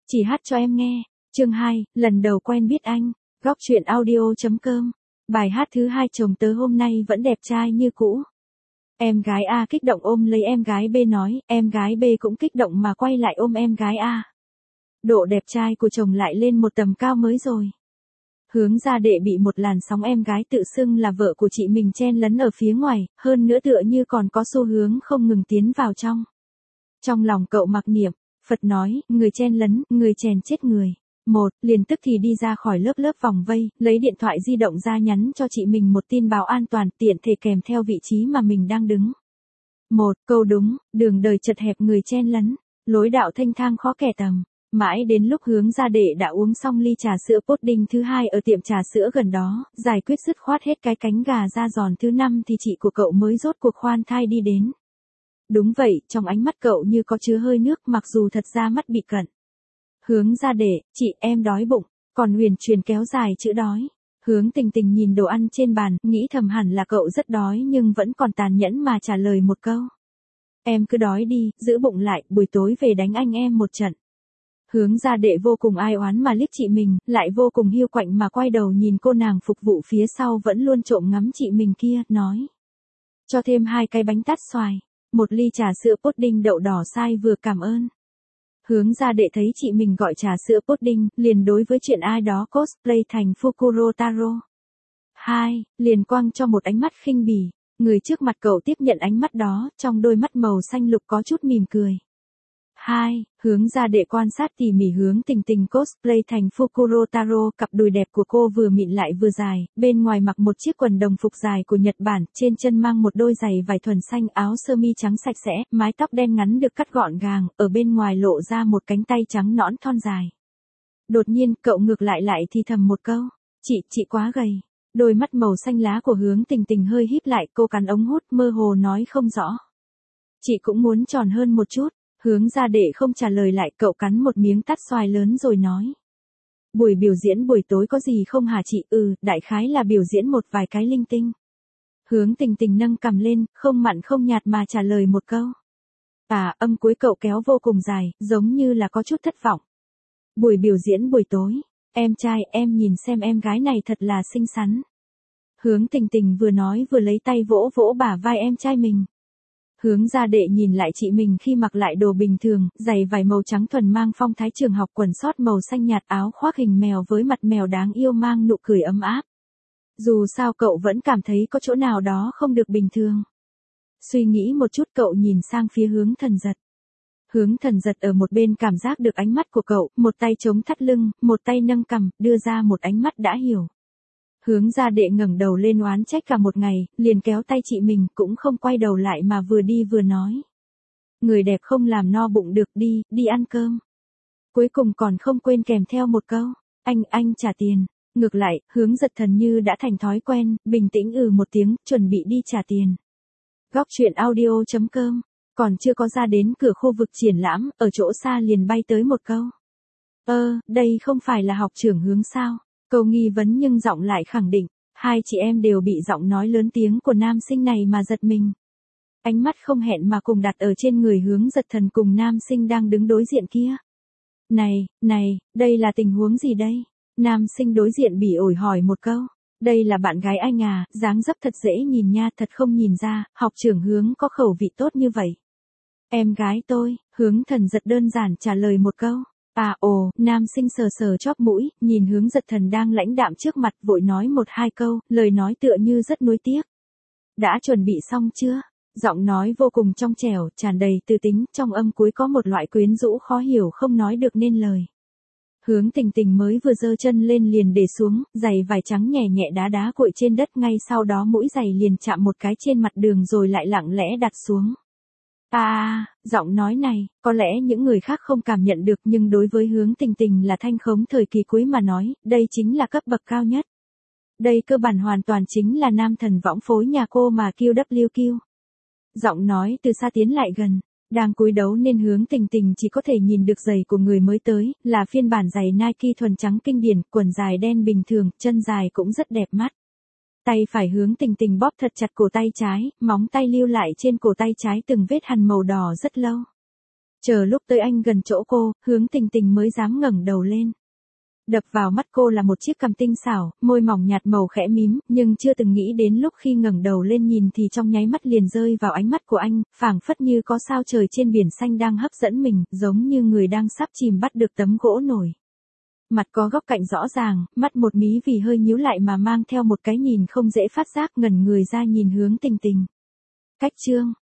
Chỉ hát cho em nghe. Chương 2, lần đầu quen biết anh. Góc truyện audio.com. Bài hát thứ 2 chồng tớ hôm nay vẫn đẹp trai như cũ. Em gái A kích động ôm lấy em gái B nói, em gái B cũng kích động mà quay lại ôm em gái A. Độ đẹp trai của chồng lại lên một tầm cao mới rồi. Hướng Gia Đệ bị một làn sóng em gái tự xưng là vợ của chị mình chen lấn ở phía ngoài, hơn nữa tựa như còn có xu hướng không ngừng tiến vào trong. Trong lòng cậu mặc niệm, Phật nói, người chen lấn, người chèn chết người. Liền tức thì đi ra khỏi lớp vòng vây, lấy điện thoại di động ra nhắn cho chị mình một tin báo an toàn, tiện thể kèm theo vị trí mà mình đang đứng. Câu đúng, đường đời chật hẹp người chen lấn, lối đạo thênh thang khó kẻ tầm. Mãi đến lúc Hướng Gia Đệ đã uống xong ly trà sữa pudding thứ 2 ở tiệm trà sữa gần đó, giải quyết dứt khoát hết cái cánh gà da giòn thứ 5 thì chị của cậu mới rốt cuộc khoan thai đi đến. Đúng vậy, trong ánh mắt cậu như có chứa hơi nước mặc dù thật ra mắt bị cận. Hướng Gia Đệ, chị em đói bụng, còn huyền truyền kéo dài chữ đói. Hướng Tình Tình nhìn đồ ăn trên bàn, nghĩ thầm hẳn là cậu rất đói nhưng vẫn còn tàn nhẫn mà trả lời một câu. Em cứ đói đi, giữ bụng lại, buổi tối về đánh anh em một trận. Hướng Gia Đệ vô cùng ai oán mà liếc chị mình, lại vô cùng hiu quạnh mà quay đầu nhìn cô nàng phục vụ phía sau vẫn luôn trộm ngắm chị mình kia, nói. Cho thêm 2 cái bánh tát xoài, 1 ly trà sữa pudding đậu đỏ sai vừa cảm ơn. Hướng Gia Đệ thấy chị mình gọi trà sữa pudding, liền đối với chuyện ai đó cosplay thành Fukuro Taro. Liền quăng cho một ánh mắt khinh bỉ, người trước mặt cậu tiếp nhận ánh mắt đó, trong đôi mắt màu xanh lục có chút mỉm cười. Hướng Gia Đệ quan sát tỉ mỉ Hướng Tình Tình cosplay thành Fukuro Taro, cặp đùi đẹp của cô vừa mịn lại vừa dài, bên ngoài mặc một chiếc quần đồng phục dài của Nhật Bản, trên chân mang một đôi giày vải thuần xanh, áo sơ mi trắng sạch sẽ, mái tóc đen ngắn được cắt gọn gàng, ở bên ngoài lộ ra một cánh tay trắng nõn thon dài. Đột nhiên, cậu ngược lại thì thầm một câu, chị quá gầy. Đôi mắt màu xanh lá của Hướng Tình Tình hơi híp lại, cô cắn ống hút mơ hồ nói không rõ. Chị cũng muốn tròn hơn một chút. Hướng Gia Đệ không trả lời lại, cậu cắn một miếng tát xoài lớn rồi nói. Buổi biểu diễn buổi tối có gì không hả chị? Đại khái là biểu diễn một vài cái linh tinh. Hướng Tình Tình nâng cằm lên, không mặn không nhạt mà trả lời một câu. Âm cuối cậu kéo vô cùng dài, giống như là có chút thất vọng. Buổi biểu diễn buổi tối, em trai, em nhìn xem em gái này thật là xinh xắn. Hướng Tình Tình vừa nói vừa lấy tay vỗ vỗ bả vai em trai mình. Hướng Gia Đệ nhìn lại chị mình khi mặc lại đồ bình thường, giày vải màu trắng thuần mang phong thái trường học, quần sót màu xanh nhạt, áo khoác hình mèo với mặt mèo đáng yêu mang nụ cười ấm áp. Dù sao cậu vẫn cảm thấy có chỗ nào đó không được bình thường. Suy nghĩ một chút cậu nhìn sang phía Hướng Thần Giật. Hướng Thần Giật ở một bên cảm giác được ánh mắt của cậu, một tay chống thắt lưng, một tay nâng cằm, đưa ra một ánh mắt đã hiểu. Hướng Gia Đệ ngẩng đầu lên oán trách cả một ngày, liền kéo tay chị mình, cũng không quay đầu lại mà vừa đi vừa nói. Người đẹp không làm no bụng được, đi ăn cơm. Cuối cùng còn không quên kèm theo một câu, anh trả tiền. Ngược lại, Hướng Giật Thần như đã thành thói quen, bình tĩnh một tiếng, chuẩn bị đi trả tiền. Góc truyện audio.com, còn chưa có ra đến cửa khu vực triển lãm, ở chỗ xa liền bay tới một câu. Đây không phải là học trưởng Hướng sao? Câu nghi vấn nhưng giọng lại khẳng định, 2 chị em đều bị giọng nói lớn tiếng của nam sinh này mà giật mình. Ánh mắt không hẹn mà cùng đặt ở trên người Hướng Giật Thần cùng nam sinh đang đứng đối diện kia. Này, đây là tình huống gì đây? Nam sinh đối diện bỉ ổi hỏi một câu. Đây là bạn gái anh à, dáng dấp thật dễ nhìn nha, thật không nhìn ra, học trưởng Hướng có khẩu vị tốt như vậy. Em gái tôi, Hướng Thần Giật đơn giản trả lời một câu. Nam sinh sờ chóp mũi, nhìn Hướng Giật Thần đang lãnh đạm trước mặt, vội nói 1-2 câu, lời nói tựa như rất nuối tiếc. Đã chuẩn bị xong chưa? Giọng nói vô cùng trong trẻo, tràn đầy tư tính, trong âm cuối có một loại quyến rũ khó hiểu không nói được nên lời. Hướng Tình Tình mới vừa giơ chân lên liền để xuống, giày vải trắng nhẹ nhẹ đá cuội trên đất, ngay sau đó mũi giày liền chạm một cái trên mặt đường rồi lại lặng lẽ đặt xuống. Giọng nói này, có lẽ những người khác không cảm nhận được nhưng đối với Hướng Tình Tình là thanh khống thời kỳ cuối mà nói, đây chính là cấp bậc cao nhất. Đây cơ bản hoàn toàn chính là nam thần võng phối nhà cô mà QWQ. Giọng nói từ xa tiến lại gần, đang cúi đấu nên Hướng Tình Tình chỉ có thể nhìn được giày của người mới tới, là phiên bản giày Nike thuần trắng kinh điển, quần dài đen bình thường, chân dài cũng rất đẹp mắt. Tay phải Hướng Tình Tình bóp thật chặt cổ tay trái, móng tay lưu lại trên cổ tay trái từng vết hằn màu đỏ rất lâu. Chờ lúc tới anh gần chỗ cô, Hướng Tình Tình mới dám ngẩng đầu lên. Đập vào mắt cô là một chiếc cằm tinh xảo, môi mỏng nhạt màu khẽ mím, nhưng chưa từng nghĩ đến lúc khi ngẩng đầu lên nhìn thì trong nháy mắt liền rơi vào ánh mắt của anh, phảng phất như có sao trời trên biển xanh đang hấp dẫn mình, giống như người đang sắp chìm bắt được tấm gỗ nổi. Mặt có góc cạnh rõ ràng, mắt một mí vì hơi nhíu lại mà mang theo một cái nhìn không dễ phát giác, ngẩn người ra nhìn Hướng Tình Tình. Cách chương